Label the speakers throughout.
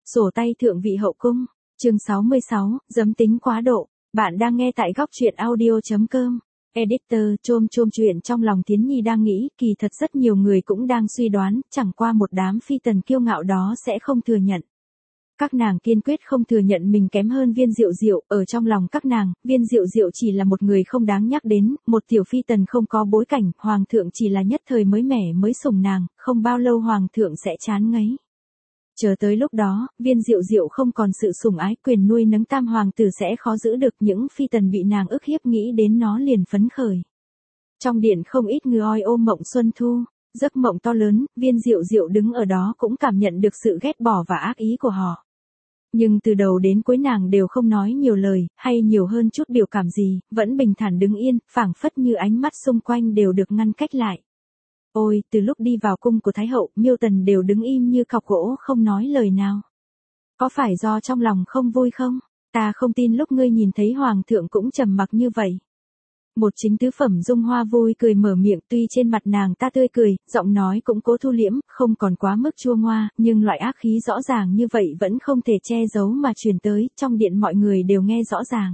Speaker 1: Sổ tay thượng vị hậu cung, chương 66, dấm tính quá độ. Bạn đang nghe tại góc truyện audio.com. Editor, chôm chuyện trong lòng Tiến Nhi đang nghĩ, kỳ thật rất nhiều người cũng đang suy đoán, chẳng qua một đám phi tần kiêu ngạo đó sẽ không thừa nhận. Các nàng kiên quyết không thừa nhận mình kém hơn Viên Diệu Diệu, ở trong lòng các nàng, Viên Diệu Diệu chỉ là một người không đáng nhắc đến, một tiểu phi tần không có bối cảnh, hoàng thượng chỉ là nhất thời mới mẻ mới sủng nàng, không bao lâu hoàng thượng sẽ chán ngấy. Chờ tới lúc đó, Viên Diệu Diệu không còn sự sủng ái, quyền nuôi nấng tam hoàng tử sẽ khó giữ được, những phi tần bị nàng ức hiếp nghĩ đến nó liền phấn khởi. Trong điện không ít người oi ôm mộng xuân thu, giấc mộng to lớn, Viên Diệu Diệu đứng ở đó cũng cảm nhận được sự ghét bỏ và ác ý của họ. Nhưng từ đầu đến cuối nàng đều không nói nhiều lời, hay nhiều hơn chút biểu cảm gì, vẫn bình thản đứng yên, phảng phất như ánh mắt xung quanh đều được ngăn cách lại. Ôi, từ lúc đi vào cung của Thái hậu, Miêu Tần đều đứng im như cọc gỗ không nói lời nào. Có phải do trong lòng không vui không? Ta không tin lúc ngươi nhìn thấy hoàng thượng cũng trầm mặc như vậy. Một chính tứ phẩm Dung Hoa vui cười mở miệng, tuy trên mặt nàng ta tươi cười, giọng nói cũng cố thu liễm, không còn quá mức chua ngoa, nhưng loại ác khí rõ ràng như vậy vẫn không thể che giấu mà truyền tới, trong điện mọi người đều nghe rõ ràng.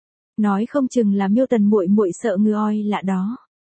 Speaker 1: Nói không chừng là Miêu Tần muội muội sợ người oi lạ đó.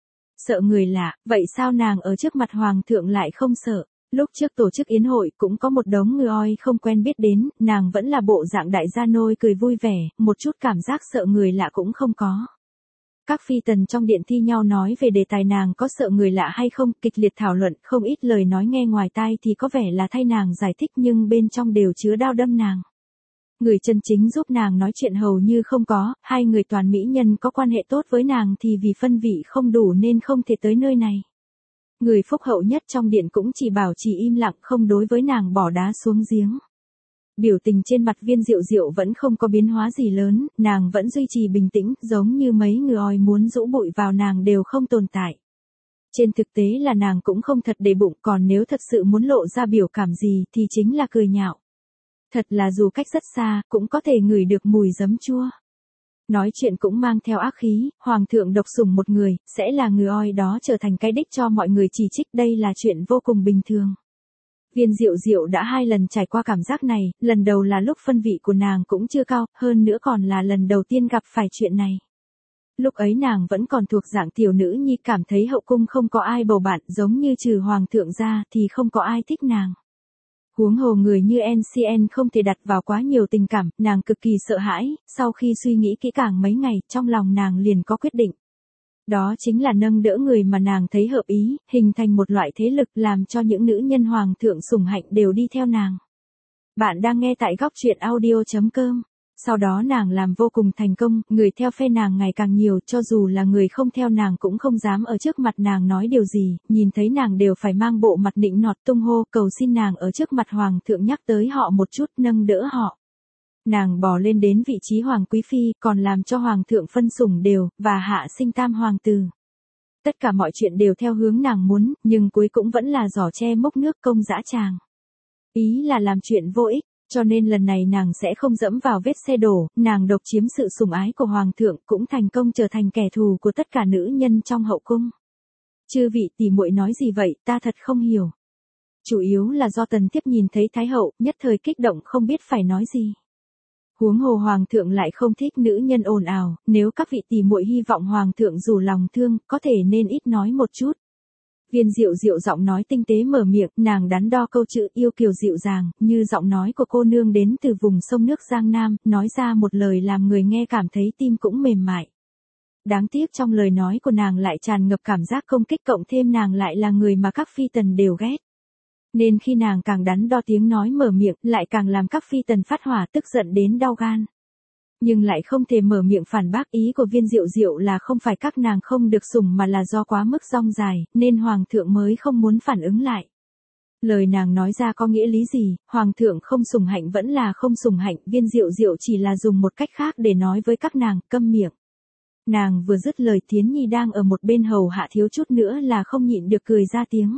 Speaker 1: Sợ người lạ, vậy sao nàng ở trước mặt hoàng thượng lại không sợ? Lúc trước tổ chức yến hội cũng có một đống người oi không quen biết đến, nàng vẫn là bộ dạng đại gia nôi cười vui vẻ, một chút cảm giác sợ người lạ cũng không có. Các phi tần trong điện thi nhau nói về đề tài nàng có sợ người lạ hay không, kịch liệt thảo luận, không ít lời nói nghe ngoài tai thì có vẻ là thay nàng giải thích nhưng bên trong đều chứa đao đâm nàng. Người chân chính giúp nàng nói chuyện hầu như không có, hai người toàn mỹ nhân có quan hệ tốt với nàng thì vì phân vị không đủ nên không thể tới nơi này. Người phúc hậu nhất trong điện cũng chỉ bảo trì im lặng không đối với nàng bỏ đá xuống giếng. Biểu tình trên mặt Viên Diệu Diệu vẫn không có biến hóa gì lớn, nàng vẫn duy trì bình tĩnh, giống như mấy người oi muốn rũ bụi vào nàng đều không tồn tại. Trên thực tế là nàng cũng không thật để bụng, còn nếu thật sự muốn lộ ra biểu cảm gì thì chính là cười nhạo. Thật là dù cách rất xa, cũng có thể ngửi được mùi giấm chua. Nói chuyện cũng mang theo ác khí, hoàng thượng độc sủng một người, sẽ là người oi đó trở thành cái đích cho mọi người chỉ trích, đây là chuyện vô cùng bình thường. Viên Diệu Diệu đã 2 lần trải qua cảm giác này, lần đầu là lúc phân vị của nàng cũng chưa cao, hơn nữa còn là lần đầu tiên gặp phải chuyện này. Lúc ấy nàng vẫn còn thuộc dạng tiểu nữ nhi, cảm thấy hậu cung không có ai bầu bạn, giống như trừ hoàng thượng ra thì không có ai thích nàng. Huống hồ người như NCN không thể đặt vào quá nhiều tình cảm, nàng cực kỳ sợ hãi, sau khi suy nghĩ kỹ càng mấy ngày, trong lòng nàng liền có quyết định. Đó chính là nâng đỡ người mà nàng thấy hợp ý, hình thành một loại thế lực làm cho những nữ nhân hoàng thượng sủng hạnh đều đi theo nàng. Bạn đang nghe tại góc truyện audio.com. Sau đó nàng làm vô cùng thành công, người theo phe nàng ngày càng nhiều, cho dù là người không theo nàng cũng không dám ở trước mặt nàng nói điều gì, nhìn thấy nàng đều phải mang bộ mặt nịnh nọt tung hô cầu xin nàng ở trước mặt hoàng thượng nhắc tới họ một chút, nâng đỡ họ. Nàng bò lên đến vị trí hoàng quý phi, còn làm cho hoàng thượng phân sủng đều, và hạ sinh tam hoàng tử. Tất cả mọi chuyện đều theo hướng nàng muốn, nhưng cuối cũng vẫn là giỏ tre múc nước công dã tràng. Ý là làm chuyện vô ích, cho nên lần này nàng sẽ không dẫm vào vết xe đổ, nàng độc chiếm sự sủng ái của hoàng thượng, cũng thành công trở thành kẻ thù của tất cả nữ nhân trong hậu cung. Chư vị tỷ muội nói gì vậy, ta thật không hiểu. Chủ yếu là do Tần Tiếp nhìn thấy Thái hậu, nhất thời kích động không biết phải nói gì. Huống hồ hoàng thượng lại không thích nữ nhân ồn ào, nếu các vị tỷ muội hy vọng hoàng thượng rủ lòng thương, có thể nên ít nói một chút. Viên Diệu Diệu giọng nói tinh tế mở miệng, nàng đắn đo câu chữ yêu kiều dịu dàng, như giọng nói của cô nương đến từ vùng sông nước Giang Nam, nói ra một lời làm người nghe cảm thấy tim cũng mềm mại. Đáng tiếc trong lời nói của nàng lại tràn ngập cảm giác công kích, cộng thêm nàng lại là người mà các phi tần đều ghét. Nên khi nàng càng đắn đo tiếng nói mở miệng, lại càng làm các phi tần phát hỏa tức giận đến đau gan. Nhưng lại không thể mở miệng phản bác, ý của Viên Diệu Diệu là không phải các nàng không được sủng mà là do quá mức rong dài, nên hoàng thượng mới không muốn phản ứng lại. Lời nàng nói ra có nghĩa lý gì, hoàng thượng không sủng hạnh vẫn là không sủng hạnh, Viên Diệu Diệu chỉ là dùng một cách khác để nói với các nàng, câm miệng. Nàng vừa dứt lời, Tiến Nhi đang ở một bên hầu hạ thiếu chút nữa là không nhịn được cười ra tiếng.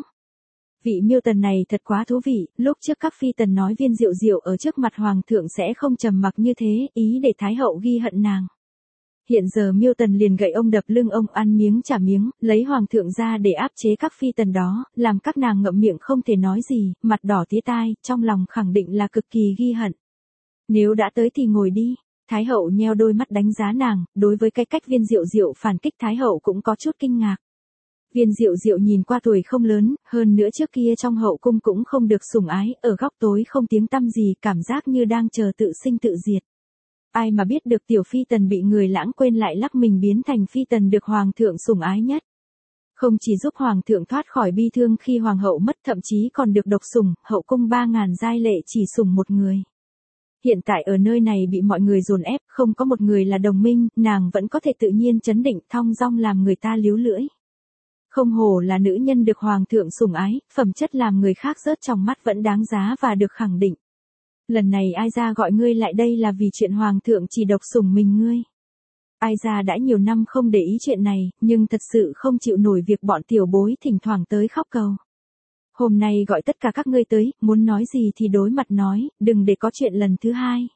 Speaker 1: Vị Miêu Tần này thật quá thú vị, lúc trước các phi tần nói Viên Diệu Diệu ở trước mặt hoàng thượng sẽ không trầm mặc như thế, ý để Thái hậu ghi hận nàng. Hiện giờ Miêu Tần liền gậy ông đập lưng ông, ăn miếng trả miếng, lấy hoàng thượng ra để áp chế các phi tần đó, làm các nàng ngậm miệng không thể nói gì, mặt đỏ tía tai, trong lòng khẳng định là cực kỳ ghi hận. Nếu đã tới thì ngồi đi. Thái hậu nheo đôi mắt đánh giá nàng, đối với cái cách Viên Diệu Diệu phản kích Thái hậu cũng có chút kinh ngạc. Viên Diệu Diệu nhìn qua tuổi không lớn, hơn nữa trước kia trong hậu cung cũng không được sủng ái, ở góc tối không tiếng tăm gì, cảm giác như đang chờ tự sinh tự diệt. Ai mà biết được tiểu phi tần bị người lãng quên lại lắc mình biến thành phi tần được hoàng thượng sủng ái nhất. Không chỉ giúp hoàng thượng thoát khỏi bi thương khi hoàng hậu mất, thậm chí còn được độc sủng, hậu cung 3.000 giai lệ chỉ sủng một người. Hiện tại ở nơi này bị mọi người dồn ép, không có một người là đồng minh, nàng vẫn có thể tự nhiên trấn định thong dong làm người ta líu lưỡi. Không hổ là nữ nhân được hoàng thượng sủng ái, phẩm chất làm người khác rớt trong mắt vẫn đáng giá và được khẳng định. Lần này ai ra gọi ngươi lại đây là vì chuyện hoàng thượng chỉ độc sủng mình ngươi. Ai ra đã nhiều năm không để ý chuyện này, nhưng thật sự không chịu nổi việc bọn tiểu bối thỉnh thoảng tới khóc cầu. Hôm nay gọi tất cả các ngươi tới, muốn nói gì thì đối mặt nói, đừng để có chuyện lần thứ hai.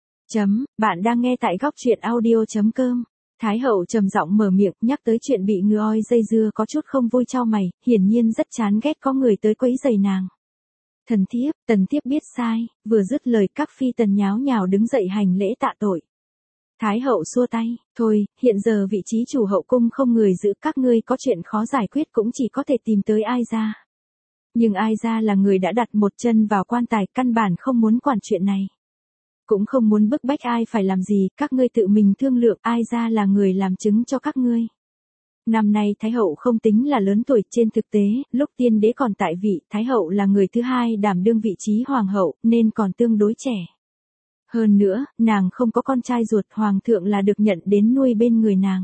Speaker 1: Bạn đang nghe tại góc truyện audio.com. Thái hậu trầm giọng mở miệng, nhắc tới chuyện bị ngựa oi dây dưa có chút không vui chau mày, hiển nhiên rất chán ghét có người tới quấy rầy nàng. Tần thiếp biết sai, vừa dứt lời các phi tần nháo nhào đứng dậy hành lễ tạ tội. Thái hậu xua tay, thôi, hiện giờ vị trí chủ hậu cung không người giữ, các ngươi có chuyện khó giải quyết cũng chỉ có thể tìm tới Ai gia. Nhưng Ai gia là người đã đặt một chân vào quan tài, căn bản không muốn quản chuyện này. Cũng không muốn bức bách ai phải làm gì, các ngươi tự mình thương lượng, Ai gia là người làm chứng cho các ngươi. Năm nay Thái hậu không tính là lớn tuổi, trên thực tế, lúc tiên đế còn tại vị, Thái hậu là người thứ hai đảm đương vị trí hoàng hậu, nên còn tương đối trẻ. Hơn nữa, nàng không có con trai ruột, hoàng thượng là được nhận đến nuôi bên người nàng.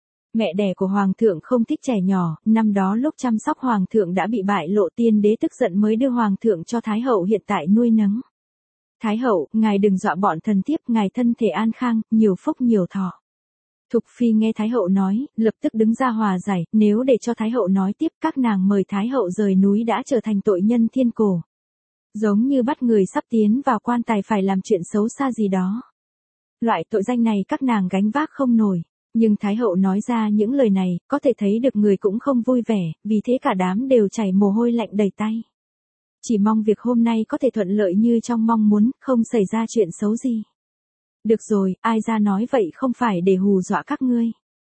Speaker 1: Mẹ đẻ của hoàng thượng không thích trẻ nhỏ, năm đó lúc chăm sóc hoàng thượng đã bị bại lộ, tiên đế tức giận mới đưa hoàng thượng cho Thái hậu hiện tại nuôi nấng. Thái hậu, ngài đừng dọa bọn thần thiếp, ngài thân thể an khang, nhiều phúc nhiều thọ. Thục phi nghe Thái hậu nói, lập tức đứng ra hòa giải, nếu để cho Thái hậu nói tiếp, các nàng mời Thái hậu rời núi đã trở thành tội nhân thiên cổ. Giống như bắt người sắp tiến vào quan tài phải làm chuyện xấu xa gì đó. Loại tội danh này các nàng gánh vác không nổi. Nhưng Thái hậu nói ra những lời này, có thể thấy được người cũng không vui vẻ, vì thế cả đám đều chảy mồ hôi lạnh đầy tay. Chỉ mong việc hôm nay có thể thuận lợi như trong mong muốn, không xảy ra chuyện xấu gì. Được rồi, Ai gia nói vậy không phải để hù dọa các ngươi.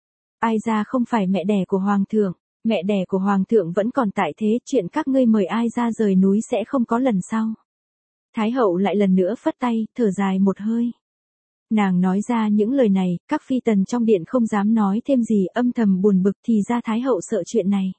Speaker 1: Ai gia không phải mẹ đẻ của hoàng thượng, mẹ đẻ của hoàng thượng vẫn còn tại thế, chuyện các ngươi mời Ai gia rời núi sẽ không có lần sau. Thái hậu lại lần nữa phất tay, thở dài một hơi. Nàng nói ra những lời này, các phi tần trong điện không dám nói thêm gì, âm thầm buồn bực, thì ra Thái hậu sợ chuyện này.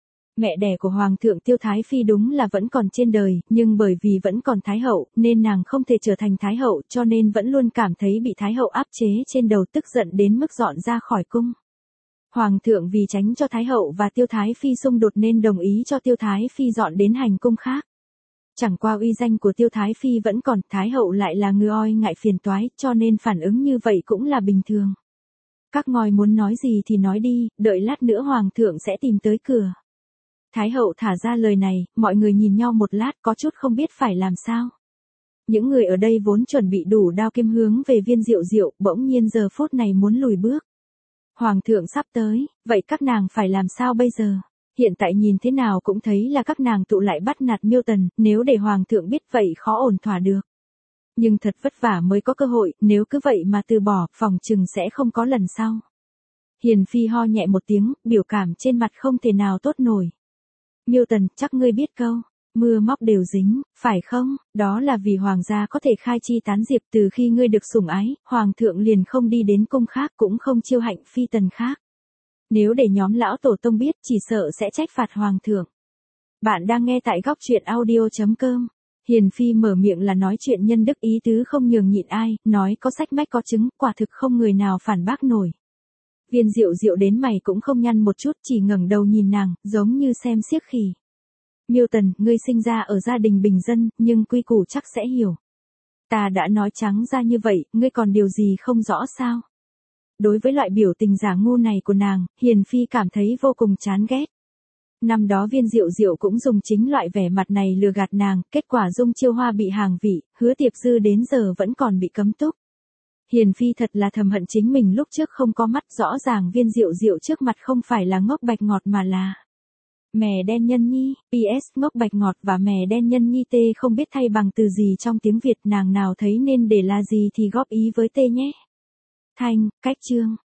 Speaker 1: Mẹ đẻ của hoàng thượng Tiêu Thái Phi đúng là vẫn còn trên đời, nhưng bởi vì vẫn còn Thái hậu, nên nàng không thể trở thành Thái hậu, cho nên vẫn luôn cảm thấy bị Thái hậu áp chế trên đầu, tức giận đến mức dọn ra khỏi cung. Hoàng thượng vì tránh cho Thái hậu và Tiêu Thái Phi xung đột nên đồng ý cho Tiêu Thái Phi dọn đến hành cung khác. Chẳng qua uy danh của Tiêu Thái Phi vẫn còn, Thái hậu lại là ngựa oi ngại phiền toái, cho nên phản ứng như vậy cũng là bình thường. Các ngòi muốn nói gì thì nói đi, đợi lát nữa hoàng thượng sẽ tìm tới cửa. Thái hậu thả ra lời này, mọi người nhìn nhau một lát có chút không biết phải làm sao. Những người ở đây vốn chuẩn bị đủ đao kiếm hướng về Viên Diệu Diệu, bỗng nhiên giờ phút này muốn lùi bước. Hoàng thượng sắp tới, vậy các nàng phải làm sao bây giờ? Hiện tại nhìn thế nào cũng thấy là các nàng tụ lại bắt nạt Miêu Tần, nếu để hoàng thượng biết vậy khó ổn thỏa được. Nhưng thật vất vả mới có cơ hội, nếu cứ vậy mà từ bỏ, phòng chừng sẽ không có lần sau. Hiền phi ho nhẹ một tiếng, biểu cảm trên mặt không thể nào tốt nổi. Miêu Tần, chắc ngươi biết câu, mưa móc đều dính, phải không? Đó là vì hoàng gia có thể khai chi tán diệp, từ khi ngươi được sủng ái, hoàng thượng liền không đi đến cung khác cũng không chiêu hạnh phi tần khác. Nếu để nhóm lão tổ tông biết chỉ sợ sẽ trách phạt hoàng thượng. Bạn đang nghe tại góc truyện audio.com. Hiền phi mở miệng là nói chuyện nhân đức, ý tứ không nhường nhịn ai, nói có sách mách có chứng, quả thực không người nào phản bác nổi. Viên Diệu Diệu đến mày cũng không nhăn một chút, chỉ ngẩng đầu nhìn nàng, giống như xem xiếc khỉ. Miêu Tần, ngươi sinh ra ở gia đình bình dân, nhưng quy củ chắc sẽ hiểu. Ta đã nói trắng ra như vậy, ngươi còn điều gì không rõ sao? Đối với loại biểu tình giả ngu này của nàng, Hiền phi cảm thấy vô cùng chán ghét. Năm đó Viên Diệu Diệu cũng dùng chính loại vẻ mặt này lừa gạt nàng, kết quả Dung Chiêu Hoa bị hàng vị, Hứa Tiệp Dư đến giờ vẫn còn bị cấm túc. Hiền Phi thật là thầm hận chính mình lúc trước không có mắt, rõ ràng Viên Diệu Diệu trước mặt không phải là ngốc bạch ngọt mà là mè đen nhân nhi. PS ngốc bạch ngọt và mè đen nhân nhi tê không biết thay bằng từ gì trong tiếng Việt, nàng nào thấy nên để là gì thì góp ý với tê nhé. Thanh, cách chương.